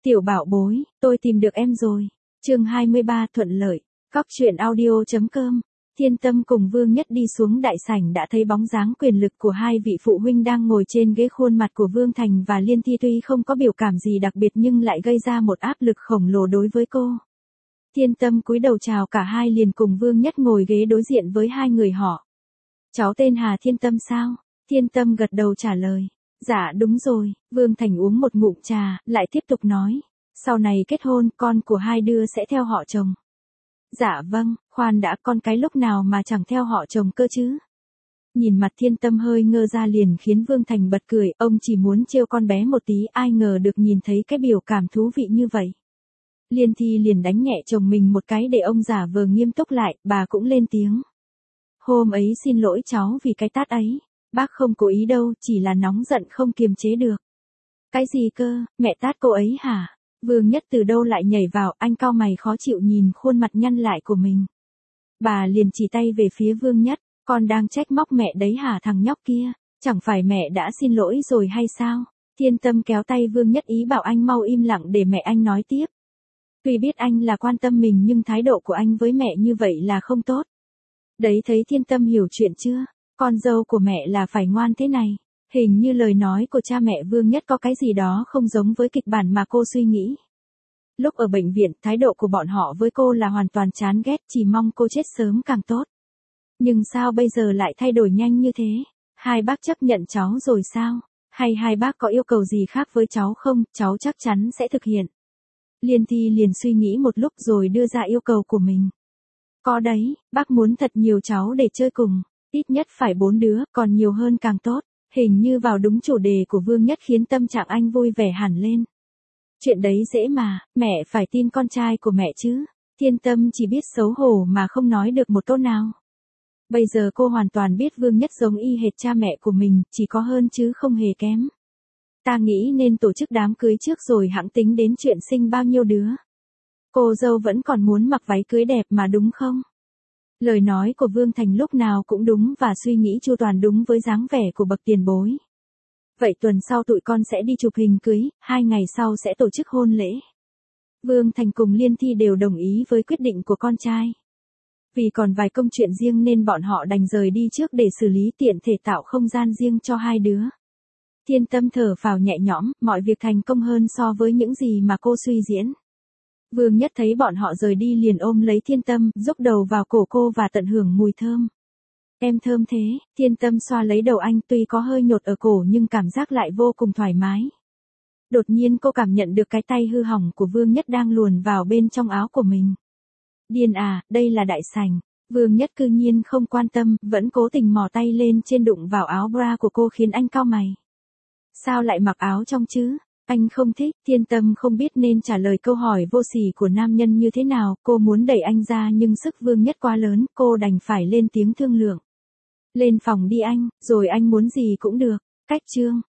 Tiểu bảo bối, tôi tìm được em rồi. Chương 23 thuận lợi. Cóc truyện audio.com. Thiên Tâm cùng Vương Nhất đi xuống đại sảnh đã thấy bóng dáng quyền lực của hai vị phụ huynh đang ngồi trên ghế, khuôn mặt của Vương Thành và Liên Thi tuy không có biểu cảm gì đặc biệt nhưng lại gây ra một áp lực khổng lồ đối với cô. Thiên Tâm cúi đầu chào cả hai liền cùng Vương Nhất ngồi ghế đối diện với hai người họ. Cháu tên Hà Thiên Tâm sao? Thiên Tâm gật đầu trả lời. Dạ đúng rồi, Vương Thành uống một ngụm trà, lại tiếp tục nói. Sau này kết hôn, con của hai đứa sẽ theo họ chồng. Dạ vâng, khoan đã, con cái lúc nào mà chẳng theo họ chồng cơ chứ. Nhìn mặt Thiên Tâm hơi ngơ ra liền khiến Vương Thành bật cười, ông chỉ muốn trêu con bé một tí, ai ngờ được nhìn thấy cái biểu cảm thú vị như vậy. Liên Thi liền đánh nhẹ chồng mình một cái để ông giả vờ nghiêm túc lại, bà cũng lên tiếng. Hôm ấy xin lỗi cháu vì cái tát ấy, bác không cố ý đâu, chỉ là nóng giận không kiềm chế được. Cái gì cơ, mẹ tát cô ấy hả? Vương Nhất từ đâu lại nhảy vào, anh cau mày khó chịu nhìn khuôn mặt nhăn lại của mình. Bà liền chỉ tay về phía Vương Nhất, con đang trách móc mẹ đấy hả thằng nhóc kia, chẳng phải mẹ đã xin lỗi rồi hay sao? Thiên Tâm kéo tay Vương Nhất ý bảo anh mau im lặng để mẹ anh nói tiếp. Tuy biết anh là quan tâm mình nhưng thái độ của anh với mẹ như vậy là không tốt. Đấy thấy Thiên Tâm hiểu chuyện chưa? Con dâu của mẹ là phải ngoan thế này. Hình như lời nói của cha mẹ Vương Nhất có cái gì đó không giống với kịch bản mà cô suy nghĩ. Lúc ở bệnh viện, thái độ của bọn họ với cô là hoàn toàn chán ghét, chỉ mong cô chết sớm càng tốt. Nhưng sao bây giờ lại thay đổi nhanh như thế? Hai bác chấp nhận cháu rồi sao? Hay hai bác có yêu cầu gì khác với cháu không? Cháu chắc chắn sẽ thực hiện. Liên Thi liền suy nghĩ một lúc rồi đưa ra yêu cầu của mình. Có đấy, bác muốn thật nhiều cháu để chơi cùng, ít nhất phải 4 đứa, còn nhiều hơn càng tốt. Hình như vào đúng chủ đề của Vương Nhất khiến tâm trạng anh vui vẻ hẳn lên. Chuyện đấy dễ mà, mẹ phải tin con trai của mẹ chứ. Thiên Tâm chỉ biết xấu hổ mà không nói được một câu nào. Bây giờ cô hoàn toàn biết Vương Nhất giống y hệt cha mẹ của mình, chỉ có hơn chứ không hề kém. Ta nghĩ nên tổ chức đám cưới trước rồi hẵng tính đến chuyện sinh bao nhiêu đứa. Cô dâu vẫn còn muốn mặc váy cưới đẹp mà đúng không? Lời nói của Vương Thành lúc nào cũng đúng và suy nghĩ chu toàn đúng với dáng vẻ của bậc tiền bối. Vậy tuần sau tụi con sẽ đi chụp hình cưới, 2 ngày sau sẽ tổ chức hôn lễ. Vương Thành cùng Liên Thi đều đồng ý với quyết định của con trai. Vì còn vài công chuyện riêng nên bọn họ đành rời đi trước để xử lý tiện thể tạo không gian riêng cho hai đứa. Thiên Tâm thở phào nhẹ nhõm, mọi việc thành công hơn so với những gì mà cô suy diễn. Vương Nhất thấy bọn họ rời đi liền ôm lấy Thiên Tâm, dốc đầu vào cổ cô và tận hưởng mùi thơm. Em thơm thế, Thiên Tâm xoa lấy đầu anh, tuy có hơi nhột ở cổ nhưng cảm giác lại vô cùng thoải mái. Đột nhiên cô cảm nhận được cái tay hư hỏng của Vương Nhất đang luồn vào bên trong áo của mình. Điên à, đây là đại sảnh. Vương Nhất cư nhiên không quan tâm, vẫn cố tình mò tay lên trên đụng vào áo bra của cô khiến anh cau mày. Sao lại mặc áo trong chứ? Anh không thích. Thiên Tâm không biết nên trả lời câu hỏi vô sỉ của nam nhân như thế nào, cô muốn đẩy anh ra nhưng sức Vương Nhất quá lớn, cô đành phải lên tiếng thương lượng. Lên phòng đi anh, rồi anh muốn gì cũng được. Cách chương.